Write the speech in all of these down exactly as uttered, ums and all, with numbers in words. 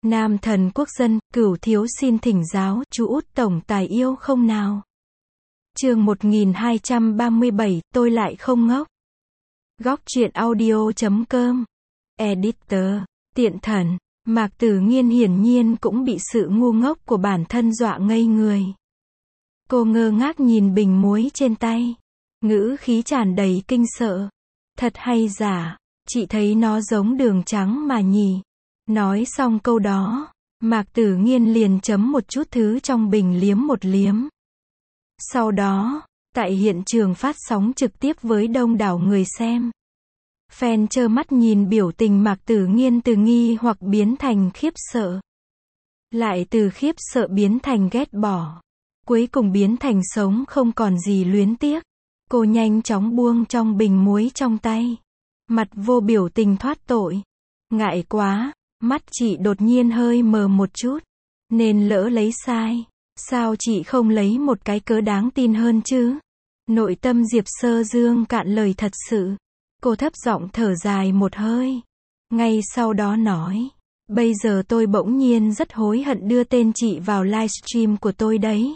Nam thần quốc dân, cửu thiếu xin thỉnh giáo, chú út tổng tài yêu không nào? Chương một nghìn hai trăm ba mươi bảy, tôi lại không ngốc. Góc truyện audio chấm com. Editor, tiện thần. Mạc Tử Nghiên hiển nhiên cũng bị sự ngu ngốc của bản thân dọa ngây người. Cô ngơ ngác nhìn bình muối trên tay. Ngữ khí tràn đầy kinh sợ. Thật hay giả, chị thấy nó giống đường trắng mà nhỉ? Nói xong câu đó, Mạc Tử Nghiên liền chấm một chút thứ trong bình liếm một liếm. Sau đó, tại hiện trường phát sóng trực tiếp với đông đảo người xem, fan trơ mắt nhìn biểu tình Mạc Tử Nghiên từ nghi hoặc biến thành khiếp sợ. Lại từ khiếp sợ biến thành ghét bỏ. Cuối cùng biến thành sống không còn gì luyến tiếc. Cô nhanh chóng buông trong bình muối trong tay. Mặt vô biểu tình thoát tội. Ngại quá, mắt chị đột nhiên hơi mờ một chút. Nên lỡ lấy sai. Sao chị không lấy một cái cớ đáng tin hơn chứ? Nội tâm Diệp Sơ Dương cạn lời thật sự. Cô thấp giọng thở dài một hơi. Ngay sau đó nói. Bây giờ tôi bỗng nhiên rất hối hận đưa tên chị vào livestream của tôi đấy.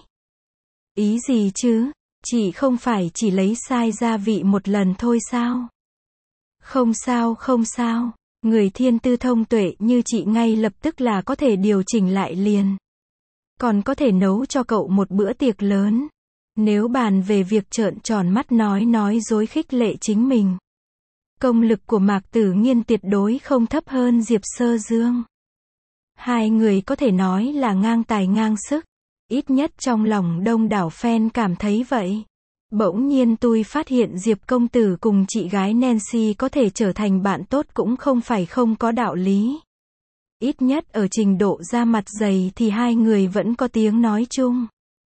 Ý gì chứ? Chị không phải chỉ lấy sai gia vị một lần thôi sao? Không sao không sao. Người thiên tư thông tuệ như chị ngay lập tức là có thể điều chỉnh lại liền. Còn có thể nấu cho cậu một bữa tiệc lớn. Nếu bàn về việc trợn tròn mắt nói nói dối khích lệ chính mình, công lực của Mạc Tử Nghiên tuyệt đối không thấp hơn Diệp Sơ Dương. Hai người có thể nói là ngang tài ngang sức. Ít nhất trong lòng đông đảo fan cảm thấy vậy. Bỗng nhiên tôi phát hiện Diệp công tử cùng chị gái Nancy có thể trở thành bạn tốt cũng không phải không có đạo lý. Ít nhất ở trình độ da mặt dày thì hai người vẫn có tiếng nói chung.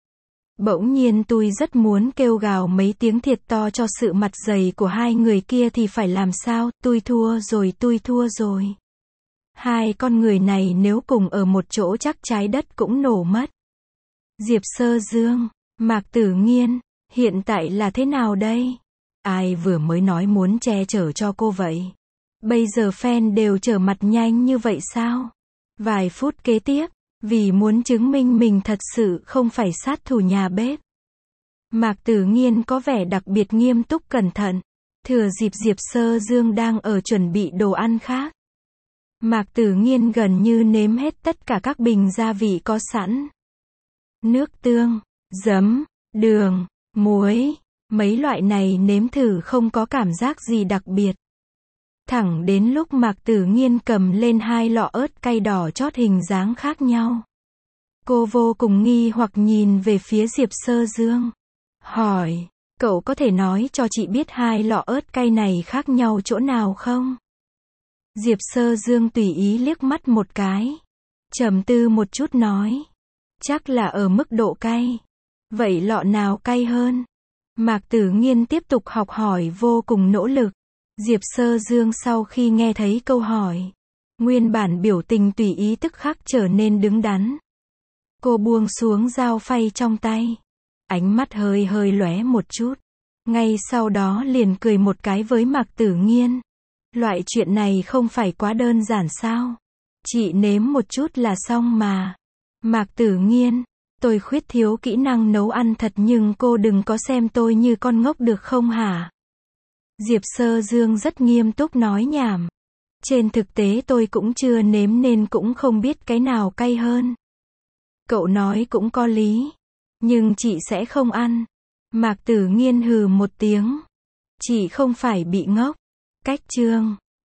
Bỗng nhiên tôi rất muốn kêu gào mấy tiếng thiệt to cho sự mặt dày của hai người kia thì phải làm sao, tôi thua rồi tôi thua rồi. Hai con người này nếu cùng ở một chỗ chắc trái đất cũng nổ mất. Diệp Sơ Dương, Mạc Tử Nghiên, hiện tại là thế nào đây? Ai vừa mới nói muốn che chở cho cô vậy? Bây giờ fan đều trở mặt nhanh như vậy sao? Vài phút kế tiếp, vì muốn chứng minh mình thật sự không phải sát thủ nhà bếp, Mạc Tử Nghiên có vẻ đặc biệt nghiêm túc cẩn thận. Thừa dịp Diệp Sơ Dương đang ở chuẩn bị đồ ăn khác, Mạc Tử Nghiên gần như nếm hết tất cả các bình gia vị có sẵn. Nước tương, giấm, đường, muối, mấy loại này nếm thử không có cảm giác gì đặc biệt. Thẳng đến lúc Mạc Tử Nghiên cầm lên hai lọ ớt cay đỏ chót hình dáng khác nhau. Cô vô cùng nghi hoặc nhìn về phía Diệp Sơ Dương. Hỏi, cậu có thể nói cho chị biết hai lọ ớt cay này khác nhau chỗ nào không? Diệp Sơ Dương tùy ý liếc mắt một cái. Trầm tư một chút nói. Chắc là ở mức độ cay. Vậy lọ nào cay hơn? Mạc Tử Nghiên tiếp tục học hỏi vô cùng nỗ lực. Diệp Sơ Dương sau khi nghe thấy câu hỏi, nguyên bản biểu tình tùy ý tức khắc trở nên đứng đắn. Cô buông xuống dao phay trong tay. Ánh mắt hơi hơi lóe một chút. Ngay sau đó liền cười một cái với Mạc Tử Nghiên. Loại chuyện này không phải quá đơn giản sao? Chị nếm một chút là xong mà. Mạc Tử Nghiên, tôi khuyết thiếu kỹ năng nấu ăn thật nhưng cô đừng có xem tôi như con ngốc được không hả? Diệp Sơ Dương rất nghiêm túc nói nhảm. Trên thực tế tôi cũng chưa nếm nên cũng không biết cái nào cay hơn. Cậu nói cũng có lý. Nhưng chị sẽ không ăn. Mạc Tử Nghiên hừ một tiếng. Chị không phải bị ngốc. Cách chương.